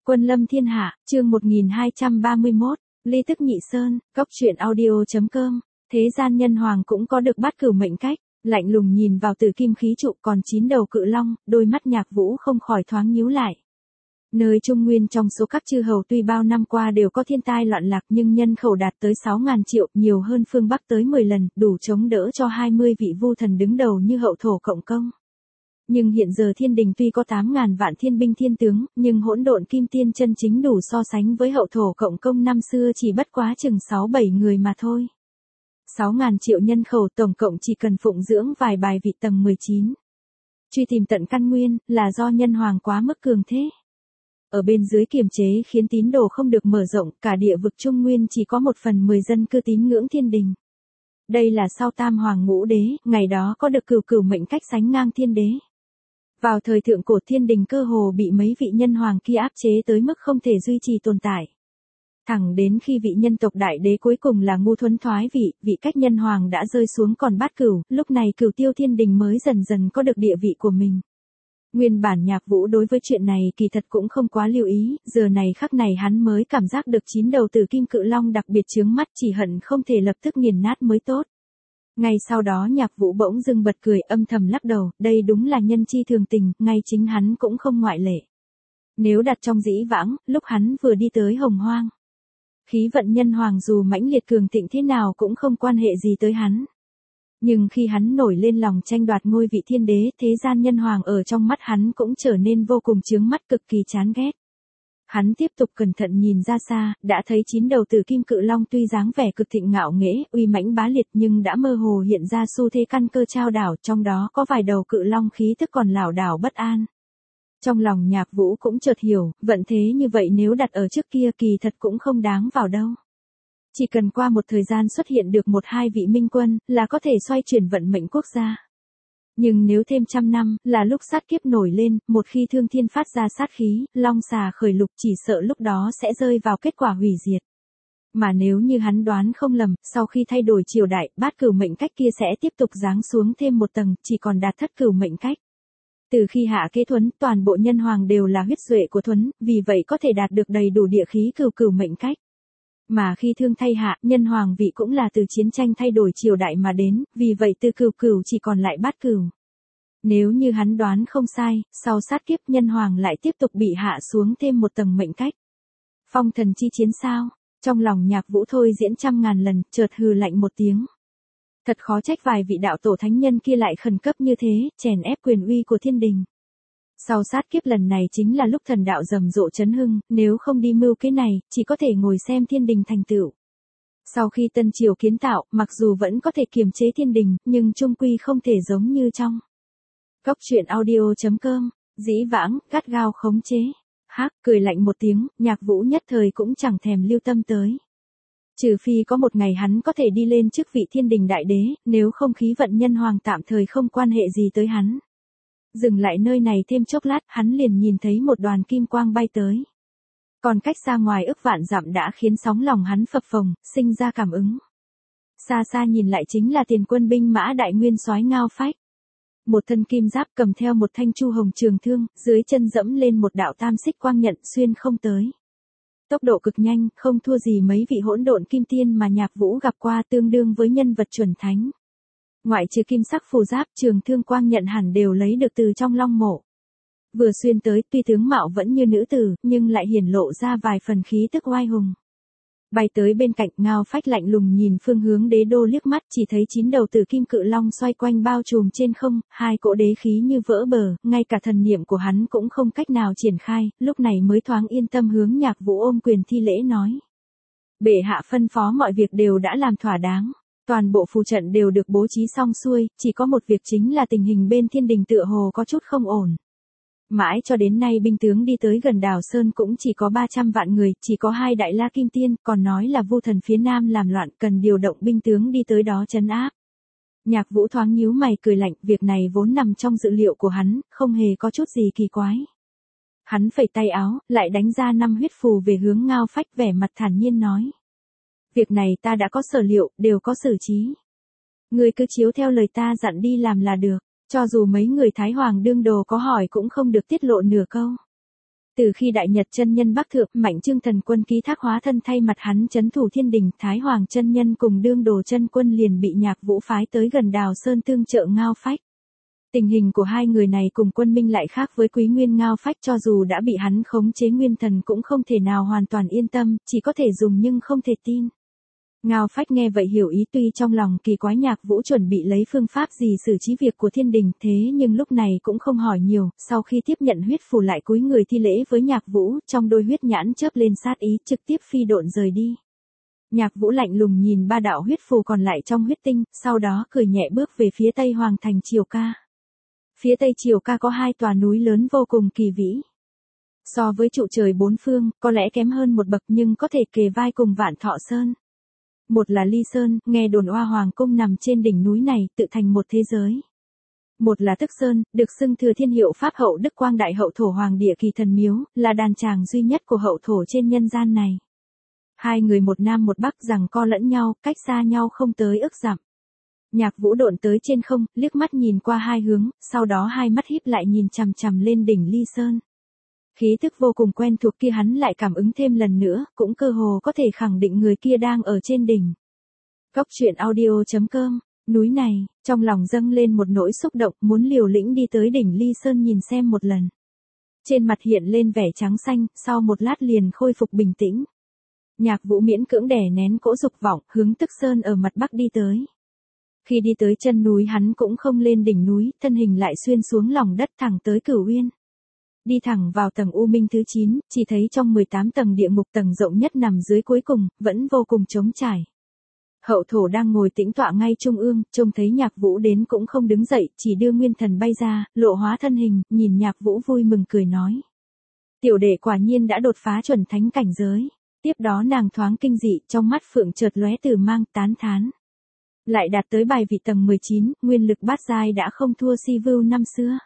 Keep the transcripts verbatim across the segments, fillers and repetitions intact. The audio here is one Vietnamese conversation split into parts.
Quân lâm thiên hạ, chương một nghìn hai trăm ba mươi mốt, Ly Tức Nhị Sơn, Cốc truyện audio chấm com. Thế gian nhân hoàng cũng có được bát cửu mệnh cách, lạnh lùng nhìn vào tử kim khí trụ còn chín đầu cự long, đôi mắt Nhạc Vũ không khỏi thoáng nhíu lại. Nơi Trung Nguyên trong số các chư hầu tuy bao năm qua đều có thiên tai loạn lạc nhưng nhân khẩu đạt tới sáu ngàn triệu, nhiều hơn phương Bắc tới mười lần, đủ chống đỡ cho hai mươi vị vu thần đứng đầu như Hậu Thổ Cộng Công. Nhưng hiện giờ thiên đình tuy có tám ngàn vạn thiên binh thiên tướng, nhưng hỗn độn kim tiên chân chính đủ so sánh với Hậu Thổ Cộng Công năm xưa chỉ bất quá chừng sáu bảy người mà thôi. sáu ngàn triệu nhân khẩu tổng cộng chỉ cần phụng dưỡng vài bài vị tầng mười chín. Truy tìm tận căn nguyên, là do nhân hoàng quá mức cường thế. Ở bên dưới kiềm chế khiến tín đồ không được mở rộng, cả địa vực Trung Nguyên chỉ có một phần mười dân cư tín ngưỡng thiên đình. Đây là sau tam hoàng ngũ đế, ngày đó có được cửu cửu mệnh cách sánh ngang thiên đế. Vào thời thượng cổ thiên đình cơ hồ bị mấy vị nhân hoàng kia áp chế tới mức không thể duy trì tồn tại. Thẳng đến khi vị nhân tộc đại đế cuối cùng là Ngu Thuấn thoái vị, vị cách nhân hoàng đã rơi xuống còn bát cửu, lúc này Cửu Tiêu thiên đình mới dần dần có được địa vị của mình. Nguyên bản Nhạc Vũ đối với chuyện này kỳ thật cũng không quá lưu ý, giờ này khắc này hắn mới cảm giác được chín đầu tử kim cự long đặc biệt chướng mắt, chỉ hận không thể lập tức nghiền nát mới tốt. Ngay sau đó Nhạc Vũ bỗng dưng bật cười âm thầm lắc đầu, đây đúng là nhân chi thường tình, ngay chính hắn cũng không ngoại lệ. Nếu đặt trong dĩ vãng, lúc hắn vừa đi tới Hồng Hoang, khí vận nhân hoàng dù mãnh liệt cường thịnh thế nào cũng không quan hệ gì tới hắn. Nhưng khi hắn nổi lên lòng tranh đoạt ngôi vị thiên đế, thế gian nhân hoàng ở trong mắt hắn cũng trở nên vô cùng chướng mắt, cực kỳ chán ghét. Hắn tiếp tục cẩn thận nhìn ra xa, đã thấy chín đầu tử kim cự long tuy dáng vẻ cực thịnh ngạo nghễ, uy mãnh bá liệt nhưng đã mơ hồ hiện ra xu thế căn cơ trao đảo, trong đó có vài đầu cự long khí tức còn lảo đảo bất an. Trong lòng Nhạc Vũ cũng chợt hiểu, vận thế như vậy nếu đặt ở trước kia kỳ thật cũng không đáng vào đâu. Chỉ cần qua một thời gian xuất hiện được một hai vị minh quân, là có thể xoay chuyển vận mệnh quốc gia. Nhưng nếu thêm trăm năm, là lúc sát kiếp nổi lên, một khi thương thiên phát ra sát khí, long xà khởi lục chỉ sợ lúc đó sẽ rơi vào kết quả hủy diệt. Mà nếu như hắn đoán không lầm, sau khi thay đổi triều đại, bát cửu mệnh cách kia sẽ tiếp tục giáng xuống thêm một tầng, chỉ còn đạt thất cửu mệnh cách. Từ khi hạ kế Thuấn, toàn bộ nhân hoàng đều là huyết duệ của Thuấn, vì vậy có thể đạt được đầy đủ địa khí cửu cửu mệnh cách. Mà khi thương thay hạ, nhân hoàng vị cũng là từ chiến tranh thay đổi triều đại mà đến, vì vậy từ cửu cửu chỉ còn lại bát cửu. Nếu như hắn đoán không sai, sau sát kiếp nhân hoàng lại tiếp tục bị hạ xuống thêm một tầng mệnh cách. Phong thần chi chiến sao? Trong lòng Nhạc Vũ thôi diễn trăm ngàn lần, chợt hừ lạnh một tiếng. Thật khó trách vài vị đạo tổ thánh nhân kia lại khẩn cấp như thế, chèn ép quyền uy của thiên đình. Sau sát kiếp lần này chính là lúc thần đạo rầm rộ chấn hưng, nếu không đi mưu cái này, chỉ có thể ngồi xem thiên đình thành tựu. Sau khi Tân Triều kiến tạo, mặc dù vẫn có thể kiềm chế thiên đình, nhưng chung quy không thể giống như trong Cốc truyện audio chấm com, dĩ vãng, gắt gao khống chế. Hắc, cười lạnh một tiếng, Nhạc Vũ nhất thời cũng chẳng thèm lưu tâm tới. Trừ phi có một ngày hắn có thể đi lên chức vị thiên đình đại đế, nếu không khí vận nhân hoàng tạm thời không quan hệ gì tới hắn. Dừng lại nơi này thêm chốc lát, hắn liền nhìn thấy một đoàn kim quang bay tới. Còn cách xa ngoài ức vạn dặm đã khiến sóng lòng hắn phập phồng, sinh ra cảm ứng. Xa xa nhìn lại chính là tiền quân binh mã đại nguyên soái Ngao Phách. Một thân kim giáp cầm theo một thanh chu hồng trường thương, dưới chân dẫm lên một đạo tam xích quang nhận xuyên không tới. Tốc độ cực nhanh, không thua gì mấy vị hỗn độn kim tiên mà Nhạc Vũ gặp qua, tương đương với nhân vật chuẩn thánh. Ngoại trừ kim sắc phù giáp, trường thương quang nhận hẳn đều lấy được từ trong long mộ. Vừa xuyên tới, tuy tướng mạo vẫn như nữ tử, nhưng lại hiển lộ ra vài phần khí tức oai hùng. Bay tới bên cạnh, Ngao Phách lạnh lùng nhìn phương hướng đế đô liếc mắt, chỉ thấy chín đầu tử kim cự long xoay quanh bao trùm trên không, hai cỗ đế khí như vỡ bờ, ngay cả thần niệm của hắn cũng không cách nào triển khai, lúc này mới thoáng yên tâm hướng Nhạc Vũ ôm quyền thi lễ nói. Bệ hạ phân phó mọi việc đều đã làm thỏa đáng. Toàn bộ phù trận đều được bố trí xong xuôi, chỉ có một việc chính là tình hình bên thiên đình tựa hồ có chút không ổn. Mãi cho đến nay binh tướng đi tới gần đảo Sơn cũng chỉ có ba trăm vạn người, chỉ có hai đại la kim tiên, còn nói là vu thần phía nam làm loạn, cần điều động binh tướng đi tới đó trấn áp. Nhạc Vũ thoáng nhíu mày cười lạnh, việc này vốn nằm trong dự liệu của hắn, không hề có chút gì kỳ quái. Hắn phẩy tay áo, lại đánh ra năm huyết phù về hướng Ngao Phách, vẻ mặt thản nhiên nói. Việc này ta đã có sở liệu, đều có xử trí. Ngươi cứ chiếu theo lời ta dặn đi làm là được, cho dù mấy người Thái Hoàng đương đồ có hỏi cũng không được tiết lộ nửa câu. Từ khi Đại Nhật chân nhân Bắc thượng, Mạnh Chương Thần Quân ký thác hóa thân thay mặt hắn trấn thủ thiên đình, Thái Hoàng chân nhân cùng Đương Đồ chân quân liền bị Nhạc Vũ phái tới gần Đào Sơn tương trợ Ngao Phách. Tình hình của hai người này cùng Quân Minh lại khác với Quý Nguyên. Ngao Phách cho dù đã bị hắn khống chế nguyên thần cũng không thể nào hoàn toàn yên tâm, chỉ có thể dùng nhưng không thể tin. Ngao Phách nghe vậy hiểu ý, tuy trong lòng kỳ quái Nhạc Vũ chuẩn bị lấy phương pháp gì xử trí việc của thiên đình, thế nhưng lúc này cũng không hỏi nhiều, sau khi tiếp nhận huyết phù lại cúi người thi lễ với Nhạc Vũ, trong đôi huyết nhãn chớp lên sát ý, trực tiếp phi độn rời đi. Nhạc Vũ lạnh lùng nhìn ba đạo huyết phù còn lại trong huyết tinh, sau đó cười nhẹ bước về phía Tây Hoàng thành Triều Ca. Phía Tây Triều Ca có hai tòa núi lớn vô cùng kỳ vĩ. So với trụ trời bốn phương, có lẽ kém hơn một bậc nhưng có thể kề vai cùng Vạn Thọ Sơn. Một là Ly Sơn, nghe đồn Oa Hoàng cung nằm trên đỉnh núi này, tự thành một thế giới. Một là Tức Sơn, được xưng thừa thiên hiệu Pháp hậu Đức Quang Đại Hậu Thổ Hoàng địa kỳ thần miếu, là đàn tràng duy nhất của hậu thổ trên nhân gian này. Hai người một nam một bắc giằng co lẫn nhau, cách xa nhau không tới ức dặm. Nhạc Vũ độn tới trên không, liếc mắt nhìn qua hai hướng, sau đó hai mắt híp lại nhìn chằm chằm lên đỉnh Ly Sơn. Khí tức vô cùng quen thuộc kia hắn lại cảm ứng thêm lần nữa, cũng cơ hồ có thể khẳng định người kia đang ở trên đỉnh. Cốc truyện audio chấm com, núi này, trong lòng dâng lên một nỗi xúc động, muốn liều lĩnh đi tới đỉnh Ly Sơn nhìn xem một lần. Trên mặt hiện lên vẻ trắng xanh, sau một lát liền khôi phục bình tĩnh. Nhạc Vũ miễn cưỡng đè nén cỗ dục vọng, hướng Tức Sơn ở mặt bắc đi tới. Khi đi tới chân núi hắn cũng không lên đỉnh núi, thân hình lại xuyên xuống lòng đất thẳng tới Cửu Uyên. Đi thẳng vào tầng U Minh thứ chín, chỉ thấy trong mười tám tầng địa ngục tầng rộng nhất nằm dưới cuối cùng, vẫn vô cùng trống trải. Hậu thổ đang ngồi tĩnh tọa ngay trung ương, trông thấy Nhạc Vũ đến cũng không đứng dậy, chỉ đưa nguyên thần bay ra, lộ hóa thân hình, nhìn Nhạc Vũ vui mừng cười nói. Tiểu đệ quả nhiên đã đột phá chuẩn thánh cảnh giới. Tiếp đó nàng thoáng kinh dị, trong mắt phượng chợt lóe từ mang, tán thán. Lại đạt tới bài vị tầng mười chín, nguyên lực bát giai đã không thua Si Vưu năm xưa.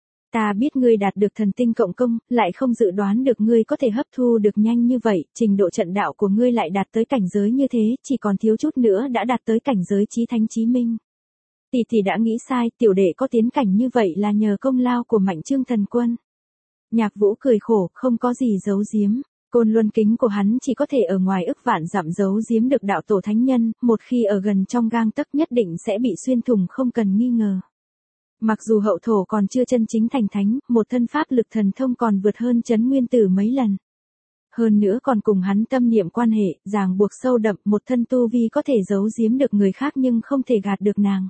Ta biết ngươi đạt được thần tinh cộng công, lại không dự đoán được ngươi có thể hấp thu được nhanh như vậy, trình độ trận đạo của ngươi lại đạt tới cảnh giới như thế, chỉ còn thiếu chút nữa đã đạt tới cảnh giới chí thánh chí minh. Tỷ tỷ đã nghĩ sai, tiểu đệ có tiến cảnh như vậy là nhờ công lao của Mạnh Chương Thần Quân. Nhạc Vũ cười khổ, không có gì giấu giếm. Côn luân kính của hắn chỉ có thể ở ngoài ức vạn dặm giấu giếm được đạo tổ thánh nhân, một khi ở gần trong gang tấc nhất định sẽ bị xuyên thủng không cần nghi ngờ. Mặc dù hậu thổ còn chưa chân chính thành thánh, một thân pháp lực thần thông còn vượt hơn Trấn Nguyên Tử mấy lần. Hơn nữa còn cùng hắn tâm niệm quan hệ, ràng buộc sâu đậm, một thân tu vi có thể giấu giếm được người khác nhưng không thể gạt được nàng.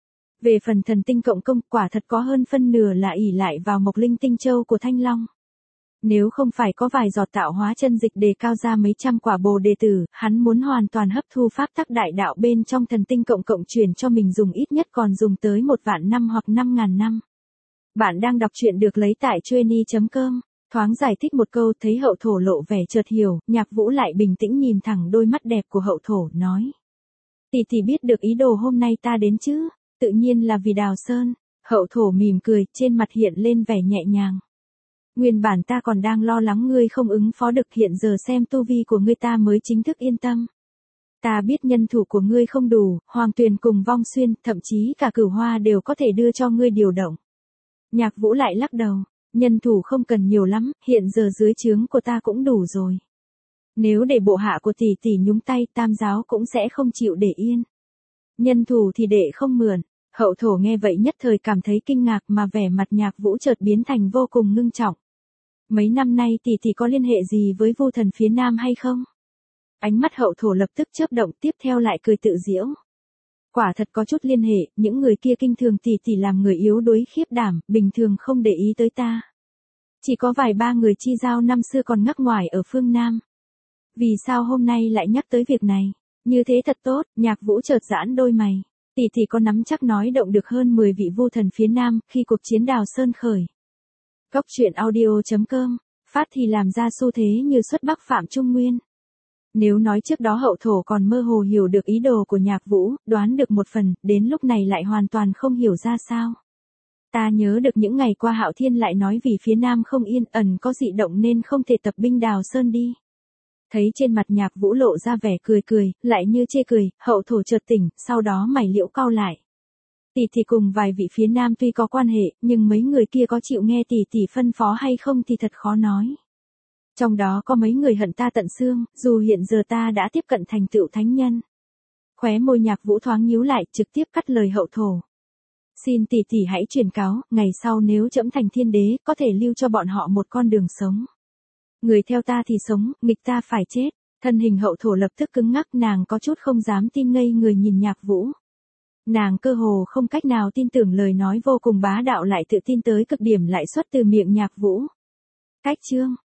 Về phần thần tinh cộng công, quả thật có hơn phân nửa là ỷ lại vào Mộc Linh Tinh Châu của Thanh Long. Nếu không phải có vài giọt tạo hóa chân dịch đề cao ra mấy trăm quả bồ đề tử, hắn muốn hoàn toàn hấp thu pháp tắc đại đạo bên trong thần tinh cộng cộng truyền cho mình dùng ít nhất còn dùng tới một vạn năm hoặc năm ngàn năm. Bạn đang đọc truyện được lấy tại chueny chấm com, thoáng giải thích một câu thấy hậu thổ lộ vẻ chợt hiểu, Nhạc Vũ lại bình tĩnh nhìn thẳng đôi mắt đẹp của hậu thổ, nói. Tỷ tỷ biết được ý đồ hôm nay ta đến chứ, tự nhiên là vì Đào Sơn, hậu thổ mỉm cười, trên mặt hiện lên vẻ nhẹ nhàng. Nguyên bản ta còn đang lo lắng ngươi không ứng phó được, hiện giờ xem tu vi của ngươi ta mới chính thức yên tâm. Ta biết nhân thủ của ngươi không đủ, Hoàng Tuyền cùng Vong Xuyên, thậm chí cả Cửu Hoa đều có thể đưa cho ngươi điều động. Nhạc Vũ lại lắc đầu, nhân thủ không cần nhiều lắm, hiện giờ dưới trướng của ta cũng đủ rồi. Nếu để bộ hạ của tỷ tỷ nhúng tay, Tam giáo cũng sẽ không chịu để yên. Nhân thủ thì để không mượn. Hậu thổ nghe vậy nhất thời cảm thấy kinh ngạc mà vẻ mặt Nhạc Vũ chợt biến thành vô cùng ngưng trọng. Mấy năm nay tỷ tỷ có liên hệ gì với Vu Thần phía Nam hay không? Ánh mắt hậu thổ lập tức chớp động, tiếp theo lại cười tự giễu. Quả thật có chút liên hệ, những người kia kinh thường tỷ tỷ làm người yếu đuối khiếp đảm, bình thường không để ý tới ta. Chỉ có vài ba người chi giao năm xưa còn ngắc ngoài ở phương Nam. Vì sao hôm nay lại nhắc tới việc này? Như thế thật tốt, Nhạc Vũ chợt giãn đôi mày. Tỷ tỷ có nắm chắc nói động được hơn mười vị Vu Thần phía Nam khi cuộc chiến Đào Sơn khởi. Cốc truyện audio chấm com, phát thì làm ra xu thế như xuất Bắc Phạm Trung Nguyên. Nếu nói trước đó hậu thổ còn mơ hồ hiểu được ý đồ của Nhạc Vũ, đoán được một phần, đến lúc này lại hoàn toàn không hiểu ra sao. Ta nhớ được những ngày qua Hạo Thiên lại nói vì phía Nam không yên, ẩn có dị động nên không thể tập binh Đào Sơn đi. Thấy trên mặt Nhạc Vũ lộ ra vẻ cười cười, lại như chê cười, hậu thổ chợt tỉnh, sau đó mày liễu cau lại. Tỷ tỷ cùng vài vị phía Nam tuy có quan hệ, nhưng mấy người kia có chịu nghe tỷ tỷ phân phó hay không thì thật khó nói. Trong đó có mấy người hận ta tận xương, dù hiện giờ ta đã tiếp cận thành tựu thánh nhân. Khóe môi Nhạc Vũ thoáng nhíu lại, trực tiếp cắt lời hậu thổ. Xin tỷ tỷ hãy truyền cáo, ngày sau nếu trẫm thành thiên đế, có thể lưu cho bọn họ một con đường sống. Người theo ta thì sống, nghịch ta phải chết. Thân hình hậu thổ lập tức cứng ngắc, nàng có chút không dám tin ngây người nhìn Nhạc Vũ. Nàng cơ hồ không cách nào tin tưởng lời nói vô cùng bá đạo lại tự tin tới cực điểm lại xuất từ miệng Nhạc Vũ. Cách chương